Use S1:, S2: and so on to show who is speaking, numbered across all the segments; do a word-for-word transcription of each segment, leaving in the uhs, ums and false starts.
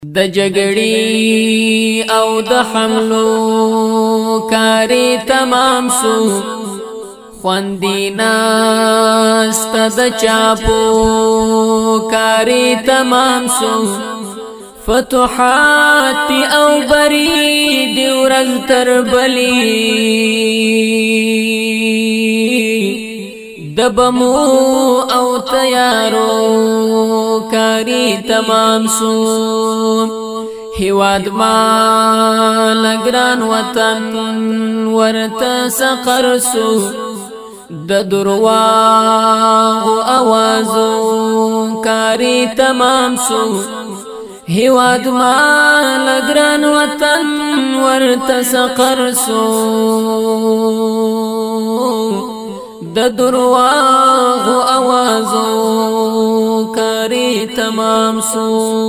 S1: د جګړې او د حملو کاری تمام سو خوندی ناست د چاپو کاری تمام سو فتوحات او بری دی ورځ تر بلی دبمو او تیارو کاری تمام سو هیواد ما لګران وطن ورته سقر سو د درواغ اوازو کاری تمام سو هیواد ما لګران وطن ورته سقر سو د درواغ اوازو کاری تمام سو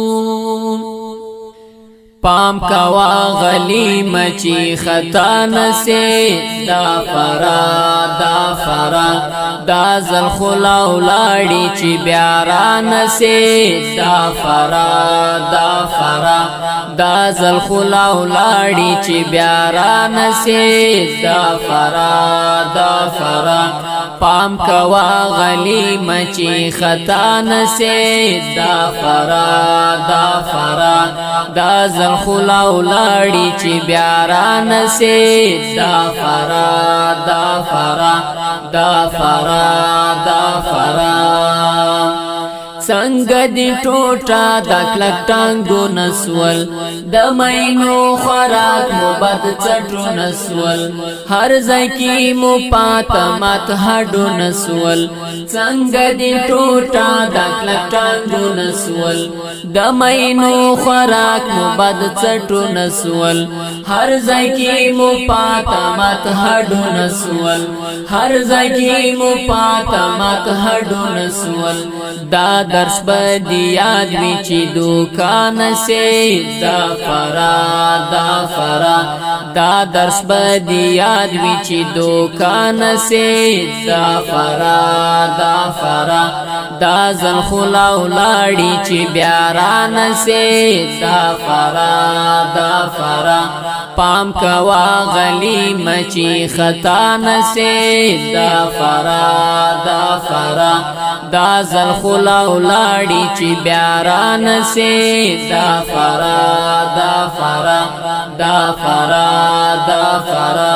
S1: پام کوا غلی مچی خطا نسے دا فرا دا فرا دا زلخلا ولاړی چی بیارا نسے دا فرا دا فرا دا زلخلا ولاړی چی بیارا نسے دا فرا دا فرا پام کوا غلی مچی خطا نسے دا فرا دا فرا دا زلخلا ولاړی چی بیارا نسے دا فرا دا فرا دا فرا دا فرا څنګه دی ټوټه د کلک ټانګو نسول د مینو خوراک مو بد چټو نسول هر ځای کې مو پاتمات هډو نسول څنګه دی ټوټه د کلک ټانګو نسول د مینو خوراک مو بد چټو نسول هر ځای کې مو پاتمات هډو نسول هر ځای کې مو پاتمات هډو نسول دا درس بدی یاد وی چی دوکان سے دا فرا دا فرا دا درس بدی یاد وی چی دوکان سے دا فرا دا فرا دا زلخلا ولاړی چی بیاران سے دا فرا دا فرا پام کوا غلی مچی خطا نسے دا فرا دا فرا دا زلخلا ولاړی چی بیاران سے دا فرا دا فرا دا فرا دا فرا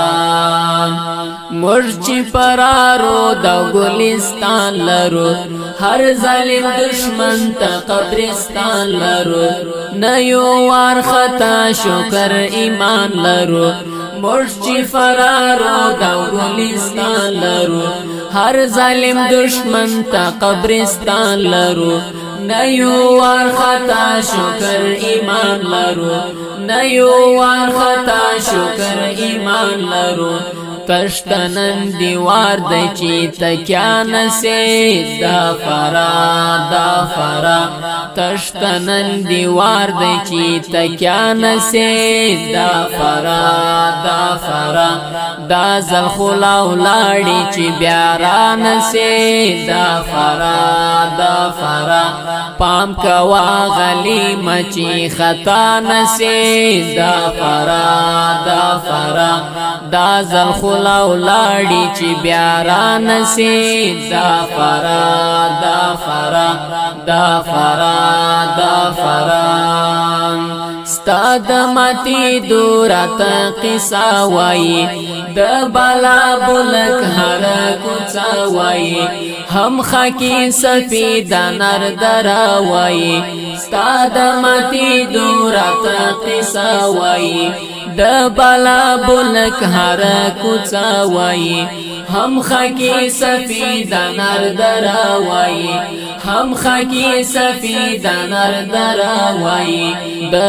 S1: مرچی پرارو دا گلستان لرو هر ظالم دشمن تا قبرستان لرو نیو وار خطا شکر ایمان لرو مرچی فرارو دا گلستان لرو هر ظالم دشمن تا قبرستان لرو نیو وار خطا شکر ایمان لرو نیو وار خطا شکر ایمان لرو تشتنن دیوار دی چی تکیان سے دا فرا دا فرا تشتنن دیوار دی چی تکیان سے دا فرا دا فرا دا زلخلا ولاړی چی بیاران سے دا فرا دا فرا پام کوا غلی مچی خطا نسے دا فرا دا فرا دا زلخلا ولاړی چی بیاران سے دا فرا دا فرا دا فرا دا فرا ستا د ماتی دورات قصا وای د بالا بلک هر کوڅه وای هم خاکی سفید نر درا وای ستا د ماتی دورات قصا وای د بالا بلک هر کوڅه وای هم خاکی سفید نر درا وای هم خاکی سفید نر درا وای د جو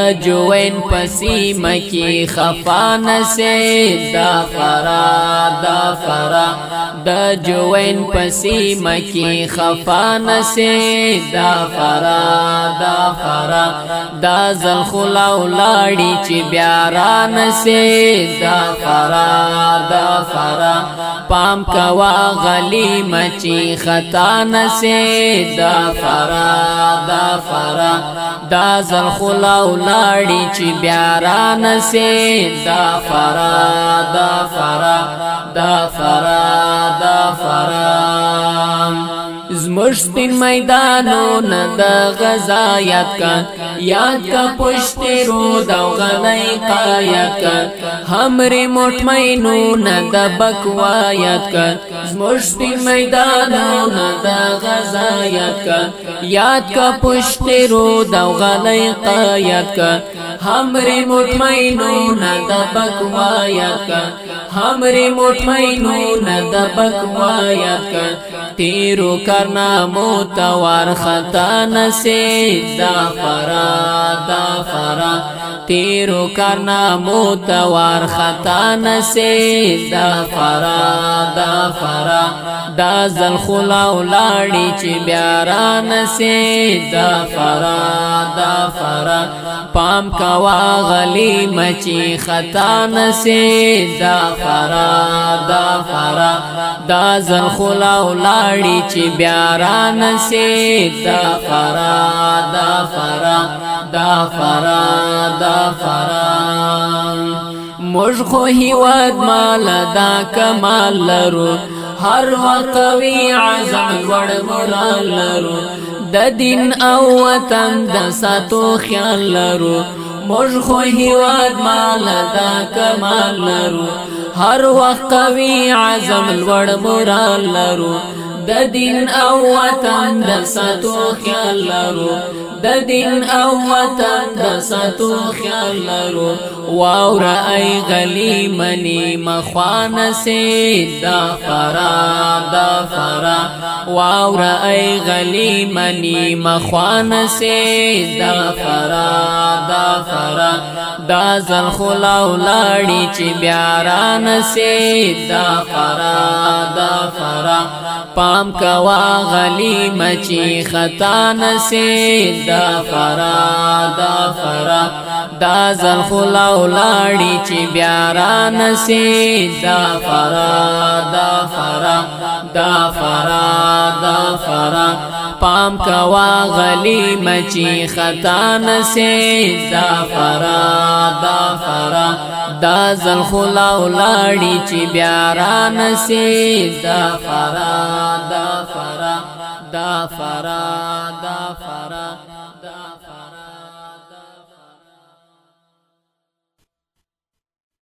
S1: جوین پسی مکی خفان سے دا فرا دا فرا دا جوین پسی مکی خفان سے دا فرا دا فرا دا زلخلاو لاڑی چی بیاران سے دا فرا دا فرا پام کوا غلی مچی خطان سے دا فرا دا فرا دا زلخلاو لاڑی چی بیاران سے دا فرا دا فرا دا فرا دا فرا زمش سپین میدانو ندا غزا یاد کا یاد کا پشتی رو دو غنی قایت کا ہمری مطمئنو ندا بکوا یاد کا زمش سپین میدانو ندا غزا یاد کا یاد کا پشتی رو دو غنی قایت کا ہمری مطمئنو ندا بکوا یاد کا ہمری مطمئنو ندا بکوا یاد کا تیرو کرنا موتوار خطان سے دا فرا دا فرا تیرو کرنا موتوار خطان سے دا فرا دا فرا دا زلخلاو لاڑی چی بیاران سے دا فرا دا فرا پام کوا غلی مچی خطان سے دا فرا دا فرا دا زلخلاو لاڑی چی بیاران سے دا فرا دا فرا دا فرا دا فرا مجھ خو ہیواد مال دا کمال لرو ہر وقوی عزم وڑ مرال لرو دا دین او وطن دا ساتو خیال لرو مجھ خو ہیواد مال دا کمال لرو ہر وقوی عزم وڑ مرال لرو دا دین او وطن دا ساتو خیال لرو دا دین او وطن دا ساتو خیال لرو واورا ای غلی منی مخوان سے دا فرا دا فرا واورا ای غلی منی مخوان سے دا فرا دا فرا دا زلخلاو لاڑی چی بیاران سے دا فرا دا فرا پام کوا غلی مچی خطان سے دا فرا دا فرا دا زلخلاو لاڑی چی بیاران سے دا فرا دا فرا دا فرا دا فرا پام کوا غلی مچی خطان سے دا فرا دا فرا دا زلخلاو لاڑی چی بیاران سے دا فرا دا فرا دا فرا دا فرا